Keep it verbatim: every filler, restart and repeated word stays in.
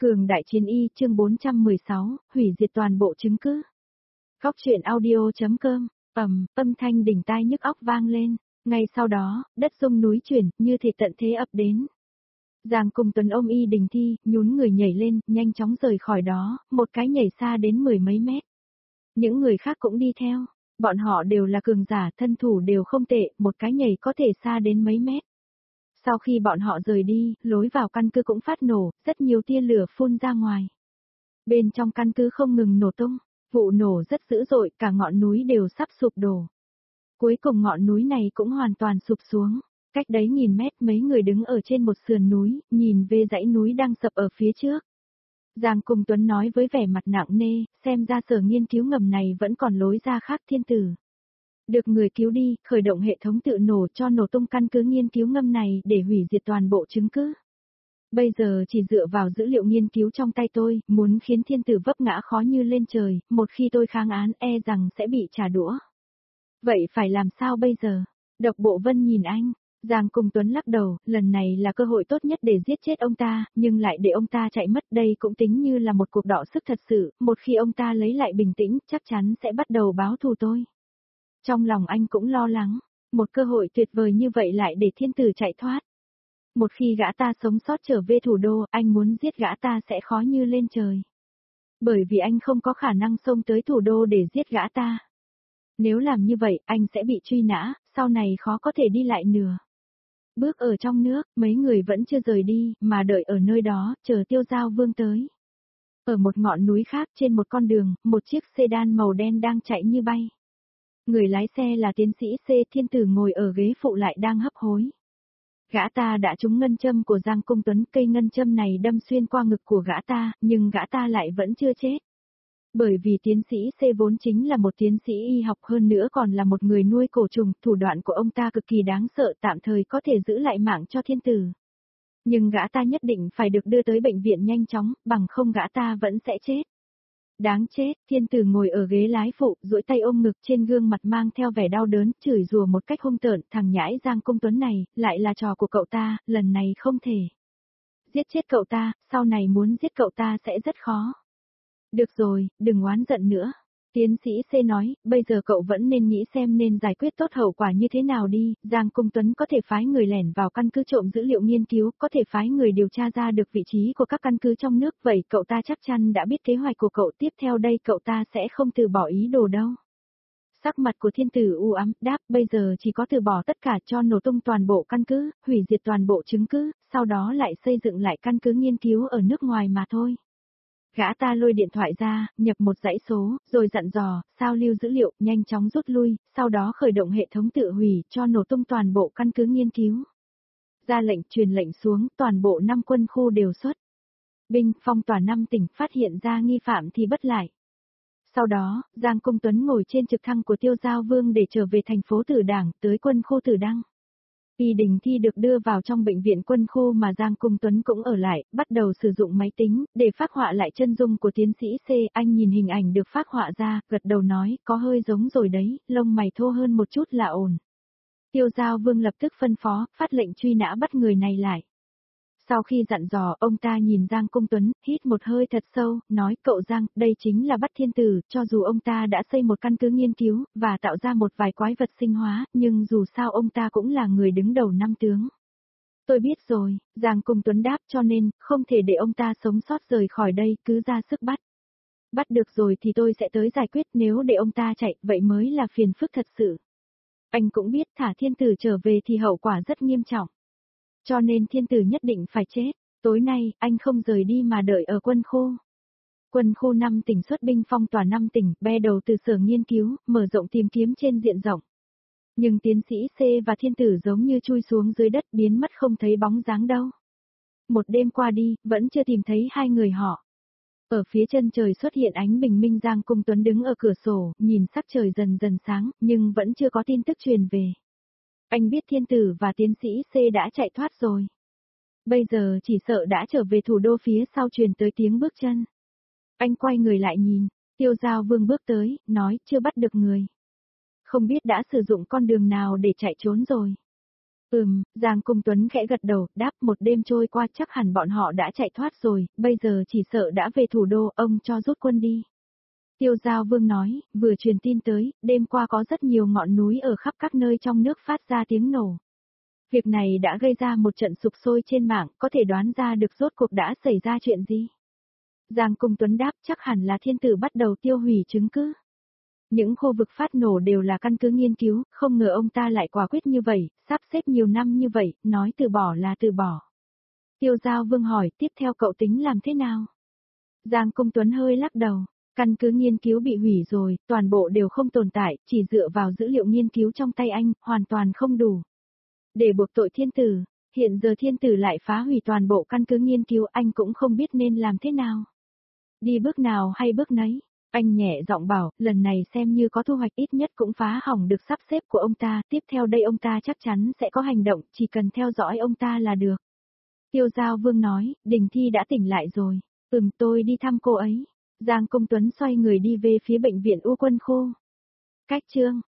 Cường đại chiến y chương bốn trăm mười sáu, hủy diệt toàn bộ chứng cứ. Góc truyện audio.com, ầm, âm thanh đỉnh tai nhức óc vang lên, ngay sau đó, đất rung núi chuyển, như thể tận thế ập đến. Giang Cung Tuấn ôm Y Đình Thi, nhún người nhảy lên, nhanh chóng rời khỏi đó, một cái nhảy xa đến mười mấy mét. Những người khác cũng đi theo, bọn họ đều là cường giả, thân thủ đều không tệ, một cái nhảy có thể xa đến mấy mét. Sau khi bọn họ rời đi, lối vào căn cứ cũng phát nổ, rất nhiều tia lửa phun ra ngoài. Bên trong căn cứ không ngừng nổ tung, vụ nổ rất dữ dội, cả ngọn núi đều sắp sụp đổ. Cuối cùng ngọn núi này cũng hoàn toàn sụp xuống, cách đấy nghìn mét mấy người đứng ở trên một sườn núi, nhìn về dãy núi đang sập ở phía trước. Giang Cung Tuấn nói với vẻ mặt nặng nề, xem ra sở nghiên cứu ngầm này vẫn còn lối ra khác thiên tử. Được người cứu đi, khởi động hệ thống tự nổ cho nổ tung căn cứ nghiên cứu ngầm này để hủy diệt toàn bộ chứng cứ. Bây giờ chỉ dựa vào dữ liệu nghiên cứu trong tay tôi, muốn khiến thiên tử vấp ngã khó như lên trời, một khi tôi kháng án e rằng sẽ bị trả đũa. Vậy phải làm sao bây giờ? Độc Bộ Vân nhìn anh, Giang Cung Tuấn lắc đầu, lần này là cơ hội tốt nhất để giết chết ông ta, nhưng lại để ông ta chạy mất, đây cũng tính như là một cuộc đọ sức thật sự, một khi ông ta lấy lại bình tĩnh, chắc chắn sẽ bắt đầu báo thù tôi. Trong lòng anh cũng lo lắng, một cơ hội tuyệt vời như vậy lại để thiên tử chạy thoát. Một khi gã ta sống sót trở về thủ đô, anh muốn giết gã ta sẽ khó như lên trời. Bởi vì anh không có khả năng xông tới thủ đô để giết gã ta. Nếu làm như vậy, anh sẽ bị truy nã, sau này khó có thể đi lại nữa. Bước ở trong nước, mấy người vẫn chưa rời đi, mà đợi ở nơi đó, chờ Tiêu Giao Vương tới. Ở một ngọn núi khác trên một con đường, một chiếc sedan màu đen đang chạy như bay. Người lái xe là tiến sĩ C, thiên tử ngồi ở ghế phụ lại đang hấp hối. Gã ta đã trúng ngân châm của Giang Cung Tuấn, cây ngân châm này đâm xuyên qua ngực của gã ta, nhưng gã ta lại vẫn chưa chết. Bởi vì tiến sĩ C vốn chính là một tiến sĩ y học, hơn nữa còn là một người nuôi cổ trùng, thủ đoạn của ông ta cực kỳ đáng sợ, tạm thời có thể giữ lại mạng cho thiên tử. Nhưng gã ta nhất định phải được đưa tới bệnh viện nhanh chóng, bằng không gã ta vẫn sẽ chết. Đáng chết, thiên tử ngồi ở ghế lái phụ, duỗi tay ôm ngực, trên gương mặt mang theo vẻ đau đớn, chửi rủa một cách hung tợn, thằng nhãi Giang Cung Tuấn này, lại là trò của cậu ta, lần này không thể. Giết chết cậu ta, sau này muốn giết cậu ta sẽ rất khó. Được rồi, đừng oán giận nữa. Tiến sĩ C nói, bây giờ cậu vẫn nên nghĩ xem nên giải quyết tốt hậu quả như thế nào đi, Giang Cung Tuấn có thể phái người lẻn vào căn cứ trộm dữ liệu nghiên cứu, có thể phái người điều tra ra được vị trí của các căn cứ trong nước, vậy cậu ta chắc chắn đã biết kế hoạch của cậu, tiếp theo đây cậu ta sẽ không từ bỏ ý đồ đâu. Sắc mặt của thiên tử u ám, đáp, bây giờ chỉ có từ bỏ tất cả cho nổ tung toàn bộ căn cứ, hủy diệt toàn bộ chứng cứ, sau đó lại xây dựng lại căn cứ nghiên cứu ở nước ngoài mà thôi. Gã ta lôi điện thoại ra, nhập một dãy số, rồi dặn dò, sao lưu dữ liệu, nhanh chóng rút lui, sau đó khởi động hệ thống tự hủy, cho nổ tung toàn bộ căn cứ nghiên cứu. Ra lệnh, truyền lệnh xuống, toàn bộ năm quân khu đều xuất binh, phong tỏa năm tỉnh, phát hiện ra nghi phạm thì bắt lại. Sau đó, Giang Cung Tuấn ngồi trên trực thăng của Tiêu Giao Vương để trở về thành phố Tử Đảng, tới quân khu Tử Đăng. Y Đình Thi được đưa vào trong bệnh viện quân khu mà Giang Cung Tuấn cũng ở lại, bắt đầu sử dụng máy tính, để phác họa lại chân dung của tiến sĩ C. Anh nhìn hình ảnh được phác họa ra, gật đầu nói, có hơi giống rồi đấy, lông mày thô hơn một chút là ổn. Tiêu Giao Vương lập tức phân phó, phát lệnh truy nã bắt người này lại. Sau khi dặn dò, ông ta nhìn Giang Cung Tuấn, hít một hơi thật sâu, nói, cậu Giang, đây chính là bắt thiên tử, cho dù ông ta đã xây một căn cứ nghiên cứu, và tạo ra một vài quái vật sinh hóa, nhưng dù sao ông ta cũng là người đứng đầu năm tướng. Tôi biết rồi, Giang Cung Tuấn đáp, cho nên, không thể để ông ta sống sót rời khỏi đây, cứ ra sức bắt. Bắt được rồi thì tôi sẽ tới giải quyết, nếu để ông ta chạy, vậy mới là phiền phức thật sự. Anh cũng biết thả thiên tử trở về thì hậu quả rất nghiêm trọng. Cho nên thiên tử nhất định phải chết, tối nay, anh không rời đi mà đợi ở quân khu. Quân khu năm tỉnh xuất binh phong tỏa năm tỉnh, be đầu từ sở nghiên cứu, mở rộng tìm kiếm trên diện rộng. Nhưng tiến sĩ C và thiên tử giống như chui xuống dưới đất, biến mất không thấy bóng dáng đâu. Một đêm qua đi, vẫn chưa tìm thấy hai người họ. Ở phía chân trời xuất hiện ánh bình minh, Giang Cung Tuấn đứng ở cửa sổ, nhìn sắc trời dần dần sáng, nhưng vẫn chưa có tin tức truyền về. Anh biết thiên tử và tiến sĩ C đã chạy thoát rồi. Bây giờ chỉ sợ đã trở về thủ đô, phía sau truyền tới tiếng bước chân. Anh quay người lại nhìn, Tiêu Giao Vương bước tới, nói, chưa bắt được người. Không biết đã sử dụng con đường nào để chạy trốn rồi. Ừm, Giang Cung Tuấn khẽ gật đầu, đáp một đêm trôi qua chắc hẳn bọn họ đã chạy thoát rồi, bây giờ chỉ sợ đã về thủ đô, ông cho rút quân đi. Tiêu Giao Vương nói, vừa truyền tin tới, đêm qua có rất nhiều ngọn núi ở khắp các nơi trong nước phát ra tiếng nổ. Việc này đã gây ra một trận sục sôi trên mạng, có thể đoán ra được rốt cuộc đã xảy ra chuyện gì. Giang Cung Tuấn đáp chắc hẳn là thiên tử bắt đầu tiêu hủy chứng cứ. Những khu vực phát nổ đều là căn cứ nghiên cứu, không ngờ ông ta lại quả quyết như vậy, sắp xếp nhiều năm như vậy, nói từ bỏ là từ bỏ. Tiêu Giao Vương hỏi, tiếp theo cậu tính làm thế nào? Giang Cung Tuấn hơi lắc đầu, căn cứ nghiên cứu bị hủy rồi, toàn bộ đều không tồn tại, chỉ dựa vào dữ liệu nghiên cứu trong tay anh, hoàn toàn không đủ. Để buộc tội thiên tử, hiện giờ thiên tử lại phá hủy toàn bộ căn cứ nghiên cứu, anh cũng không biết nên làm thế nào. Đi bước nào hay bước nấy. Anh nhẹ giọng bảo, lần này xem như có thu hoạch, ít nhất cũng phá hỏng được sắp xếp của ông ta, tiếp theo đây ông ta chắc chắn sẽ có hành động, chỉ cần theo dõi ông ta là được. Tiêu Giao Vương nói, Đình Thi đã tỉnh lại rồi, ừm tôi đi thăm cô ấy. Giang Công Tuấn xoay người đi về phía bệnh viện U Quân Khu. Cách chương